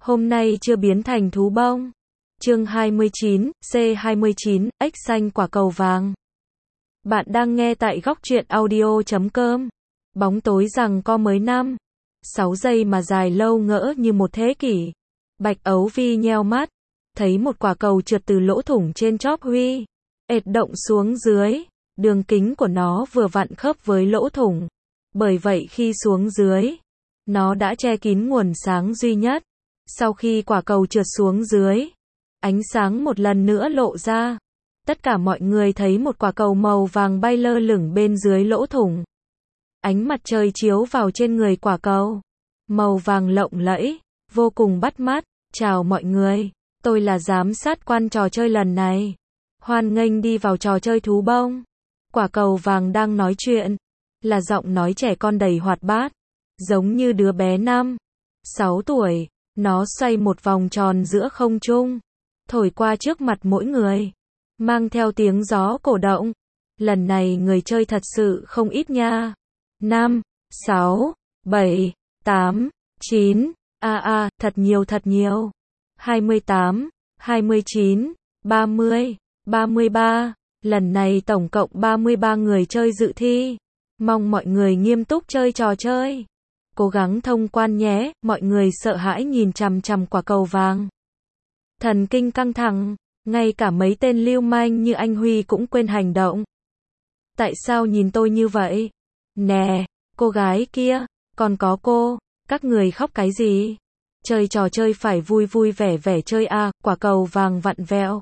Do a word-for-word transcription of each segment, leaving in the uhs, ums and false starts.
hôm nay chưa biến thành thú bông. Chương hai mươi chín, C hai mươi chín, ếch xanh quả cầu vàng. Bạn đang nghe tại góc truyện audio chấm com. Bóng tối rằng co mới năm, sáu giây mà dài lâu ngỡ như một thế kỷ. Bạch Ấu Vi nheo mắt, thấy một quả cầu trượt từ lỗ thủng trên chóp huy, ệt động xuống dưới. Đường kính của nó vừa vặn khớp với lỗ thủng. Bởi vậy khi xuống dưới, nó đã che kín nguồn sáng duy nhất. Sau khi quả cầu trượt xuống dưới, ánh sáng một lần nữa lộ ra. Tất cả mọi người thấy một quả cầu màu vàng bay lơ lửng bên dưới lỗ thủng. Ánh mặt trời chiếu vào trên người quả cầu. Màu vàng lộng lẫy, vô cùng bắt mắt. Chào mọi người, tôi là giám sát quan trò chơi lần này. Hoan nghênh đi vào trò chơi thú bông. Quả cầu vàng đang nói chuyện, là giọng nói trẻ con đầy hoạt bát, giống như đứa bé năm, sáu tuổi. Nó xoay một vòng tròn giữa không trung, thổi qua trước mặt mỗi người, mang theo tiếng gió cổ động. Lần này người chơi thật sự không ít nha. Năm, sáu, bảy, tám, chín, a a, thật nhiều thật nhiều. hai mươi tám, hai mươi chín, ba mươi, ba mươi ba. Lần này tổng cộng ba mươi ba người chơi dự thi. Mong mọi người nghiêm túc chơi trò chơi. Cố gắng thông quan nhé, mọi người sợ hãi nhìn chằm chằm quả cầu vàng. Thần kinh căng thẳng, ngay cả mấy tên lưu manh như anh Huy cũng quên hành động. Tại sao nhìn tôi như vậy? Nè, cô gái kia, còn có cô, các người khóc cái gì? Chơi trò chơi phải vui vui vẻ vẻ chơi a, à, quả cầu vàng vặn vẹo.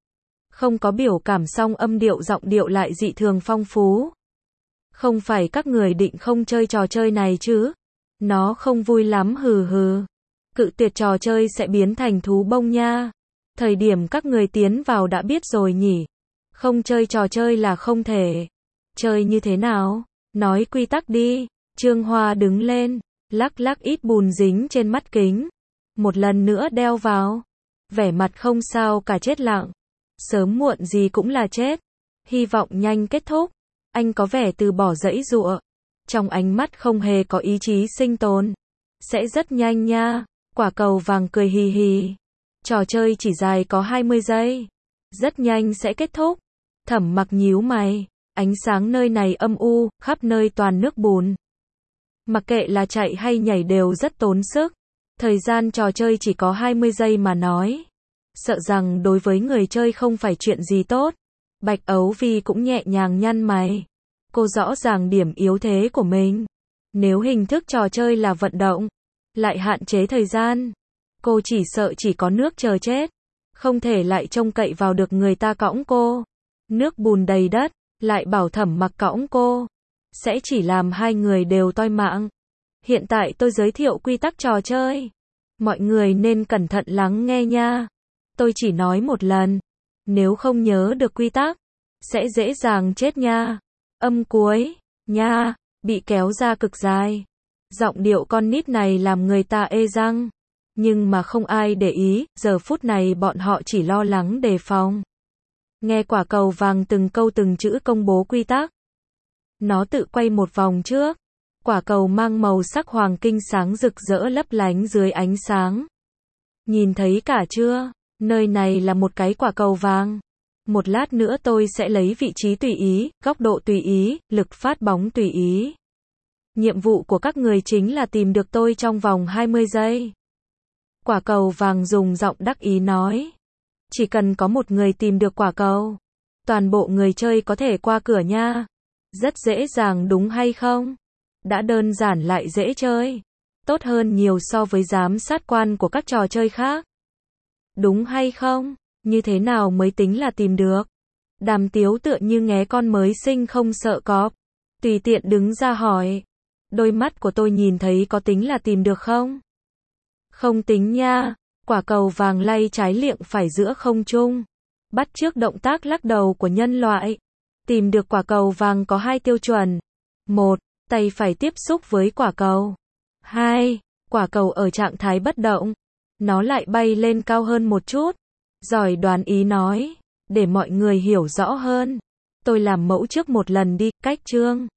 Không có biểu cảm song âm điệu giọng điệu lại dị thường phong phú. Không phải các người định không chơi trò chơi này chứ? Nó không vui lắm hừ hừ. Cự tuyệt trò chơi sẽ biến thành thú bông nha. Thời điểm các người tiến vào đã biết rồi nhỉ. Không chơi trò chơi là không thể. Chơi như thế nào? Nói quy tắc đi. Trương Hoa đứng lên, lắc lắc ít bùn dính trên mắt kính. Một lần nữa đeo vào. Vẻ mặt không sao cả chết lặng. Sớm muộn gì cũng là chết. Hy vọng nhanh kết thúc. Anh có vẻ từ bỏ giãy giụa. Trong ánh mắt không hề có ý chí sinh tồn. Sẽ rất nhanh nha. Quả cầu vàng cười hì hì. Trò chơi chỉ dài có hai mươi giây. Rất nhanh sẽ kết thúc. Thẩm Mặc nhíu mày. Ánh sáng nơi này âm u, khắp nơi toàn nước bùn. Mặc kệ là chạy hay nhảy đều rất tốn sức. Thời gian trò chơi chỉ có hai mươi giây mà nói. Sợ rằng đối với người chơi không phải chuyện gì tốt. Bạch Ấu Vi cũng nhẹ nhàng nhăn mày. Cô rõ ràng điểm yếu thế của mình. Nếu hình thức trò chơi là vận động, lại hạn chế thời gian, cô chỉ sợ chỉ có nước chờ chết. Không thể lại trông cậy vào được người ta cõng cô. Nước bùn đầy đất, lại bảo Thẩm Mặc cõng cô. Sẽ chỉ làm hai người đều toi mạng. Hiện tại tôi giới thiệu quy tắc trò chơi. Mọi người nên cẩn thận lắng nghe nha. Tôi chỉ nói một lần. Nếu không nhớ được quy tắc, sẽ dễ dàng chết nha. Âm cuối, nha, bị kéo ra cực dài. Giọng điệu con nít này làm người ta ê răng. Nhưng mà không ai để ý, giờ phút này bọn họ chỉ lo lắng đề phòng. Nghe quả cầu vàng từng câu từng chữ công bố quy tắc. Nó tự quay một vòng trước. Quả cầu mang màu sắc hoàng kim sáng rực rỡ lấp lánh dưới ánh sáng. Nhìn thấy cả chưa? Nơi này là một cái quả cầu vàng. Một lát nữa tôi sẽ lấy vị trí tùy ý, góc độ tùy ý, lực phát bóng tùy ý. Nhiệm vụ của các người chính là tìm được tôi trong vòng hai mươi giây. Quả cầu vàng dùng giọng đắc ý nói. Chỉ cần có một người tìm được quả cầu, toàn bộ người chơi có thể qua cửa nha. Rất dễ dàng đúng hay không? Đã đơn giản lại dễ chơi. Tốt hơn nhiều so với giám sát quan của các trò chơi khác. Đúng hay không? Như thế nào mới tính là tìm được? Đàm Tiếu tựa như nghé con mới sinh không sợ cọp. Tùy tiện đứng ra hỏi. Đôi mắt của tôi nhìn thấy có tính là tìm được không? Không tính nha. Quả cầu vàng lay trái liệng phải giữa không trung. Bắt chước động tác lắc đầu của nhân loại. Tìm được quả cầu vàng có hai tiêu chuẩn. Một, tay phải tiếp xúc với quả cầu. Hai, quả cầu ở trạng thái bất động. Nó lại bay lên cao hơn một chút. Giỏi đoán ý nói. Để mọi người hiểu rõ hơn. Tôi làm mẫu trước một lần đi, cách chương.